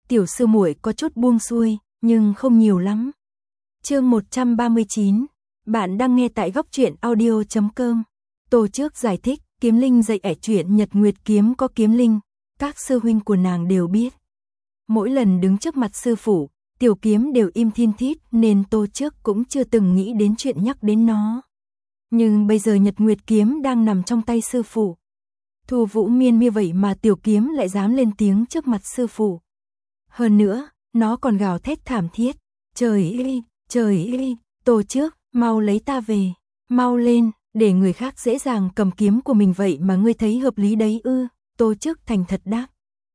tiểu sư muội có chút buông xuôi, nhưng không nhiều lắm. Chương 139, bạn đang nghe tại góc truyện audio.com. Tô Trước giải thích, kiếm linh dạy ẻ chuyện Nhật Nguyệt kiếm có kiếm linh, các sư huynh của nàng đều biết. Mỗi lần đứng trước mặt sư phụ, tiểu kiếm đều im thiên thít nên Tô Trước cũng chưa từng nghĩ đến chuyện nhắc đến nó. Nhưng bây giờ Nhật Nguyệt kiếm đang nằm trong tay sư phụ. Thu Vũ Miên như vậy mà tiểu kiếm lại dám lên tiếng trước mặt sư phụ. Hơn nữa, nó còn gào thét thảm thiết. Trời ơi, Tô Trước, mau lấy ta về, mau lên, để người khác dễ dàng cầm kiếm của mình vậy mà ngươi thấy hợp lý đấy ư? Tô Trước thành thật đáp.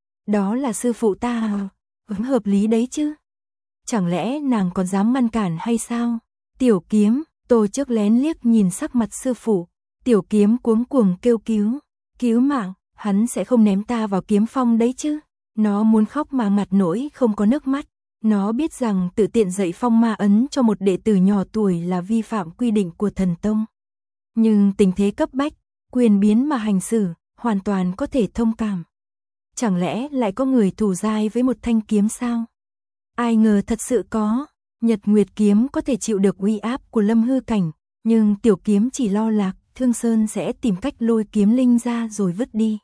Đó là sư phụ ta, hợp lý đấy chứ. Chẳng lẽ nàng còn dám ngăn cản hay sao? Tiểu kiếm, Tô Trước lén liếc nhìn sắc mặt sư phụ, tiểu kiếm cuống cuồng kêu cứu mạng, hắn sẽ không ném ta vào kiếm phong đấy chứ. Nó muốn khóc mà mặt nỗi không có nước mắt. Nó biết rằng tự tiện dạy phong ma ấn cho một đệ tử nhỏ tuổi là vi phạm quy định của thần tông. Nhưng tình thế cấp bách, quyền biến mà hành xử, hoàn toàn có thể thông cảm. Chẳng lẽ lại có người thù dai với một thanh kiếm sao? Ai ngờ thật sự có. Nhật Nguyệt kiếm có thể chịu được uy áp của Lâm Hư cảnh, nhưng tiểu kiếm chỉ lo Lạc Thương Sơn sẽ tìm cách lôi kiếm linh ra rồi vứt đi.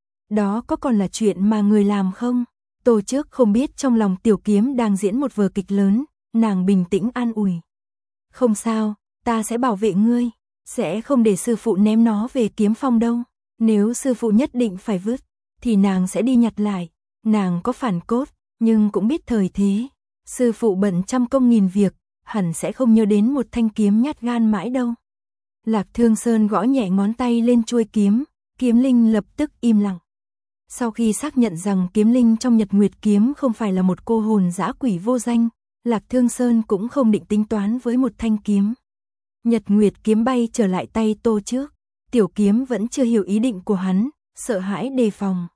Đó có còn là chuyện mà người làm không? Tô Trước không biết trong lòng tiểu kiếm đang diễn một vở kịch lớn, nàng bình tĩnh an ủi. Không sao, ta sẽ bảo vệ ngươi, sẽ không để sư phụ ném nó về kiếm phong đâu. Nếu sư phụ nhất định phải vứt, thì nàng sẽ đi nhặt lại. Nàng có phản cốt, nhưng cũng biết thời thế. Sư phụ bận trăm công nghìn việc, hẳn sẽ không nhớ đến một thanh kiếm nhát gan mãi đâu. Lạc Thương Sơn gõ nhẹ ngón tay lên chuôi kiếm, kiếm linh lập tức im lặng. Sau khi xác nhận rằng kiếm linh trong Nhật Nguyệt kiếm không phải là một cô hồn dã quỷ vô danh, Lạc Thương Sơn cũng không định tính toán với một thanh kiếm. Nhật Nguyệt kiếm bay trở lại tay Tô Trước, tiểu kiếm vẫn chưa hiểu ý định của hắn, sợ hãi đề phòng.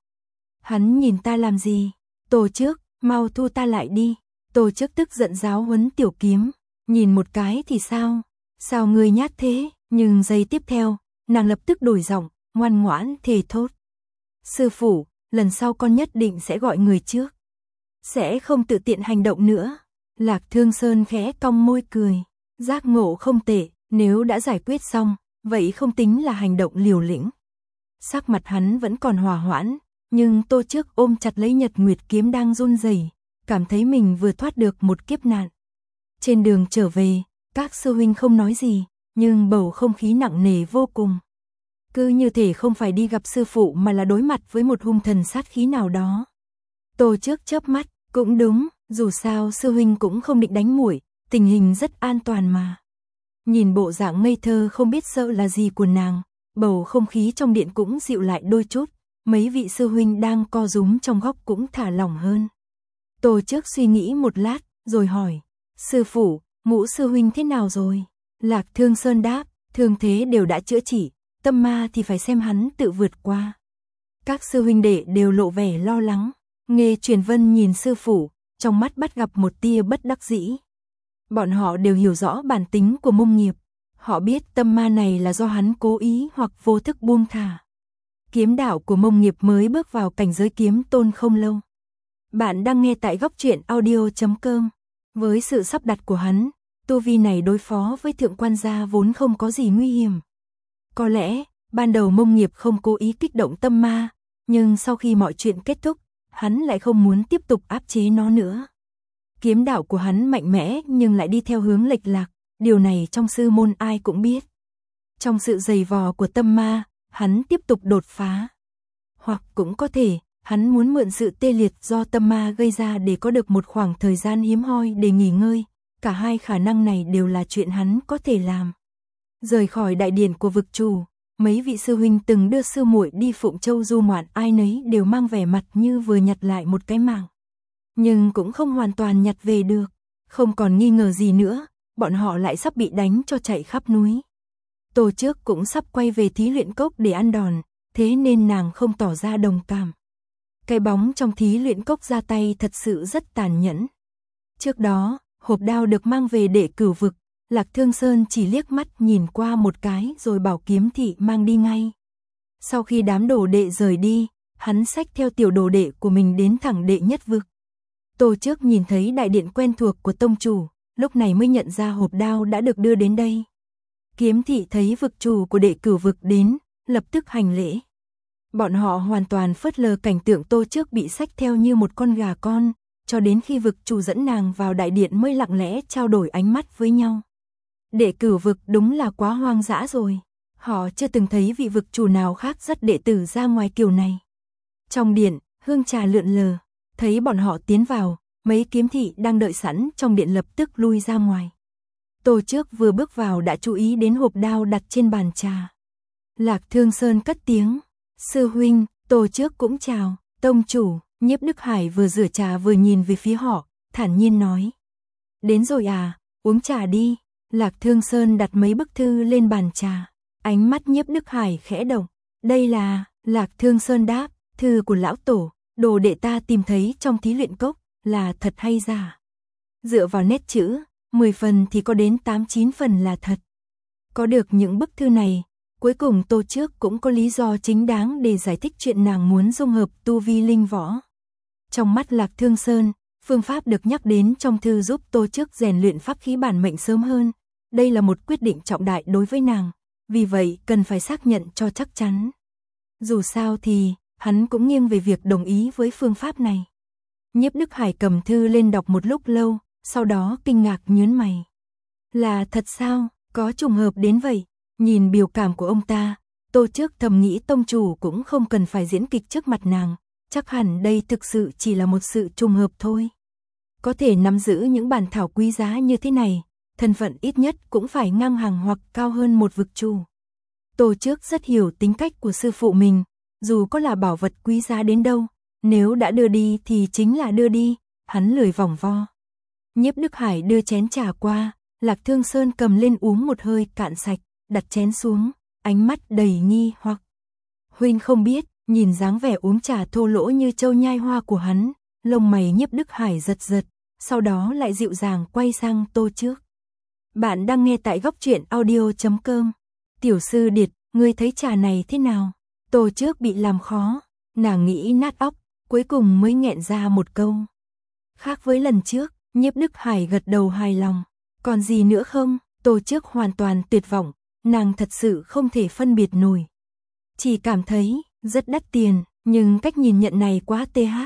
Hắn nhìn ta làm gì? Tô Trước, mau thu ta lại đi. Tô Trước tức giận giáo huấn tiểu kiếm, nhìn một cái thì sao? Sao ngươi nhát thế? Nhưng giây tiếp theo, nàng lập tức đổi giọng, ngoan ngoãn thề thốt. Sư phụ, lần sau con nhất định sẽ gọi người trước. Sẽ không tự tiện hành động nữa. Lạc Thương Sơn khẽ cong môi cười. Giác ngộ không tệ, nếu đã giải quyết xong, vậy không tính là hành động liều lĩnh. Sắc mặt hắn vẫn còn hòa hoãn, nhưng Tô Trước ôm chặt lấy Nhật Nguyệt kiếm đang run rẩy, cảm thấy mình vừa thoát được một kiếp nạn. Trên đường trở về, các sư huynh không nói gì, nhưng bầu không khí nặng nề vô cùng. Cứ như thể không phải đi gặp sư phụ mà là đối mặt với một hung thần sát khí nào đó. Tô Trước chớp mắt, cũng đúng, dù sao sư huynh cũng không định đánh muội, tình hình rất an toàn mà. Nhìn bộ dạng ngây thơ không biết sợ là gì của nàng, bầu không khí trong điện cũng dịu lại đôi chút, mấy vị sư huynh đang co rúm trong góc cũng thả lỏng hơn. Tô Trước suy nghĩ một lát, rồi hỏi, sư phụ, Ngũ sư huynh thế nào rồi? Lạc Thương Sơn đáp, thương thế đều đã chữa trị, tâm ma thì phải xem hắn tự vượt qua. Các sư huynh đệ đều lộ vẻ lo lắng. Nghê Truyền Vân nhìn sư phụ, trong mắt bắt gặp một tia bất đắc dĩ. Bọn họ đều hiểu rõ bản tính của Mông Nghiệp. Họ biết tâm ma này là do hắn cố ý hoặc vô thức buông thả. Kiếm đạo của Mông Nghiệp mới bước vào cảnh giới kiếm tôn không lâu. Bạn đang nghe tại góc truyện audio.com. Với sự sắp đặt của hắn, tu vi này đối phó với thượng quan gia vốn không có gì nguy hiểm. Có lẽ, ban đầu Mông Nghiệp không cố ý kích động tâm ma, nhưng sau khi mọi chuyện kết thúc, hắn lại không muốn tiếp tục áp chế nó nữa. Kiếm đạo của hắn mạnh mẽ nhưng lại đi theo hướng lệch lạc, điều này trong sư môn ai cũng biết. Trong sự giày vò của tâm ma, hắn tiếp tục đột phá. Hoặc cũng có thể, hắn muốn mượn sự tê liệt do tâm ma gây ra để có được một khoảng thời gian hiếm hoi để nghỉ ngơi. Cả hai khả năng này đều là chuyện hắn có thể làm. Rời khỏi đại điện của vực chủ, mấy vị sư huynh từng đưa sư muội đi Phụng Châu du ngoạn, ai nấy đều mang vẻ mặt như vừa nhặt lại một cái mạng. Nhưng cũng không hoàn toàn nhặt về được, không còn nghi ngờ gì nữa, bọn họ lại sắp bị đánh cho chạy khắp núi. Tô Trước cũng sắp quay về thí luyện cốc để ăn đòn, thế nên nàng không tỏ ra đồng cảm. Cái bóng trong thí luyện cốc ra tay thật sự rất tàn nhẫn. Trước đó, hộp đao được mang về để cửu vực, Lạc Thương Sơn chỉ liếc mắt nhìn qua một cái rồi bảo Kiếm Thị mang đi ngay. Sau khi đám đồ đệ rời đi, hắn xách theo tiểu đồ đệ của mình đến thẳng đệ nhất vực. Tô Trước nhìn thấy đại điện quen thuộc của tông chủ, lúc này mới nhận ra hộp đao đã được đưa đến đây. Kiếm thị thấy vực chủ của Đệ Cửu Vực đến, lập tức hành lễ. Bọn họ hoàn toàn phớt lờ cảnh tượng Tô Trước bị xách theo như một con gà con, cho đến khi vực chủ dẫn nàng vào đại điện mới lặng lẽ trao đổi ánh mắt với nhau. Đệ Cửu Vực đúng là quá hoang dã rồi. Họ chưa từng thấy vị vực chủ nào khác dắt đệ tử ra ngoài kiểu này. Trong điện, hương trà lượn lờ, thấy bọn họ tiến vào, mấy kiếm thị đang đợi sẵn trong điện lập tức lui ra ngoài. Tô Trước vừa bước vào đã chú ý đến hộp đao đặt trên bàn trà. Lạc Thương Sơn cất tiếng, sư huynh. Tô Trước cũng chào, tông chủ. Nhiếp Đức Hải vừa rửa trà vừa nhìn về phía họ, thản nhiên nói. Đến rồi à, uống trà đi. Lạc Thương Sơn đặt mấy bức thư lên bàn trà. Ánh mắt Nhiếp Đức Hải khẽ động. Đây là, Lạc Thương Sơn đáp, thư của lão tổ, đồ đệ ta tìm thấy trong thí luyện cốc, là thật hay giả? Dựa vào nét chữ, 10 phần thì có đến 8-9 phần là thật. Có được những bức thư này, cuối cùng Tô Trước cũng có lý do chính đáng để giải thích chuyện nàng muốn dung hợp tu vi linh võ. Trong mắt Lạc Thương Sơn, phương pháp được nhắc đến trong thư giúp Tô Trước rèn luyện pháp khí bản mệnh sớm hơn. Đây là một quyết định trọng đại đối với nàng, vì vậy cần phải xác nhận cho chắc chắn. Dù sao thì, hắn cũng nghiêng về việc đồng ý với phương pháp này. Nhiếp Đức Hải cầm thư lên đọc một lúc lâu, sau đó kinh ngạc nhướng mày. Là thật sao, có trùng hợp đến vậy? Nhìn biểu cảm của ông ta, Tô Trước thầm nghĩ tông chủ cũng không cần phải diễn kịch trước mặt nàng, chắc hẳn đây thực sự chỉ là một sự trùng hợp thôi. Có thể nắm giữ những bản thảo quý giá như thế này, thân phận ít nhất cũng phải ngang hàng hoặc cao hơn một vực chủ. Tô Trước rất hiểu tính cách của sư phụ mình, dù có là bảo vật quý giá đến đâu, nếu đã đưa đi thì chính là đưa đi, hắn lười vòng vo. Nhiếp Đức Hải đưa chén trà qua, Lạc Thương Sơn cầm lên uống một hơi cạn sạch, đặt chén xuống, ánh mắt đầy nghi hoặc. Huynh không biết, nhìn dáng vẻ uống trà thô lỗ như châu nhai hoa của hắn, lông mày Nhiếp Đức Hải giật giật, sau đó lại dịu dàng quay sang Tô Trước. Bạn đang nghe tại góc truyện audio.com. Tiểu sư Điệt, ngươi thấy trà này thế nào? Tô Trước bị làm khó, nàng nghĩ nát óc, cuối cùng mới nghẹn ra một câu. Khác với lần trước, Nhiếp Đức Hải gật đầu hài lòng. Còn gì nữa không? Tô Trước hoàn toàn tuyệt vọng, nàng thật sự không thể phân biệt nổi. Chỉ cảm thấy rất đắt tiền, nhưng cách nhìn nhận này quá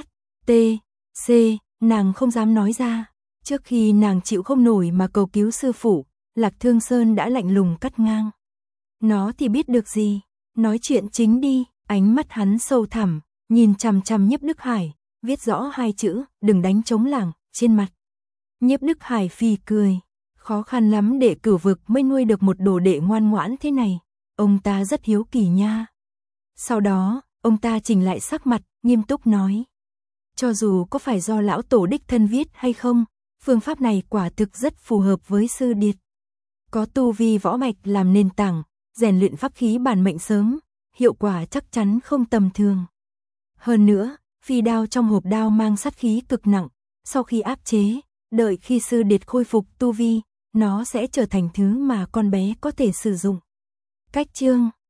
THC, nàng không dám nói ra. Trước khi nàng chịu không nổi mà cầu cứu sư phụ, Lạc Thương Sơn đã lạnh lùng cắt ngang. Nó thì biết được gì, nói chuyện chính đi. Ánh mắt hắn sâu thẳm, nhìn chằm chằm Nhiếp Đức Hải, viết rõ hai chữ, đừng đánh trống lảng, trên mặt. Nhiếp Đức Hải phì cười, khó khăn lắm Đệ Cửu Vực mới nuôi được một đồ đệ ngoan ngoãn thế này, ông ta rất hiếu kỳ nha. Sau đó, ông ta chỉnh lại sắc mặt, nghiêm túc nói. Cho dù có phải do lão tổ đích thân viết hay không, phương pháp này quả thực rất phù hợp với sư Điệt. Có tu vi võ mạch làm nền tảng, rèn luyện pháp khí bản mệnh sớm, hiệu quả chắc chắn không tầm thường. Hơn nữa, phi đao trong hộp đao mang sát khí cực nặng, sau khi áp chế, đợi khi sư Điệt khôi phục tu vi, nó sẽ trở thành thứ mà con bé có thể sử dụng. Cách chương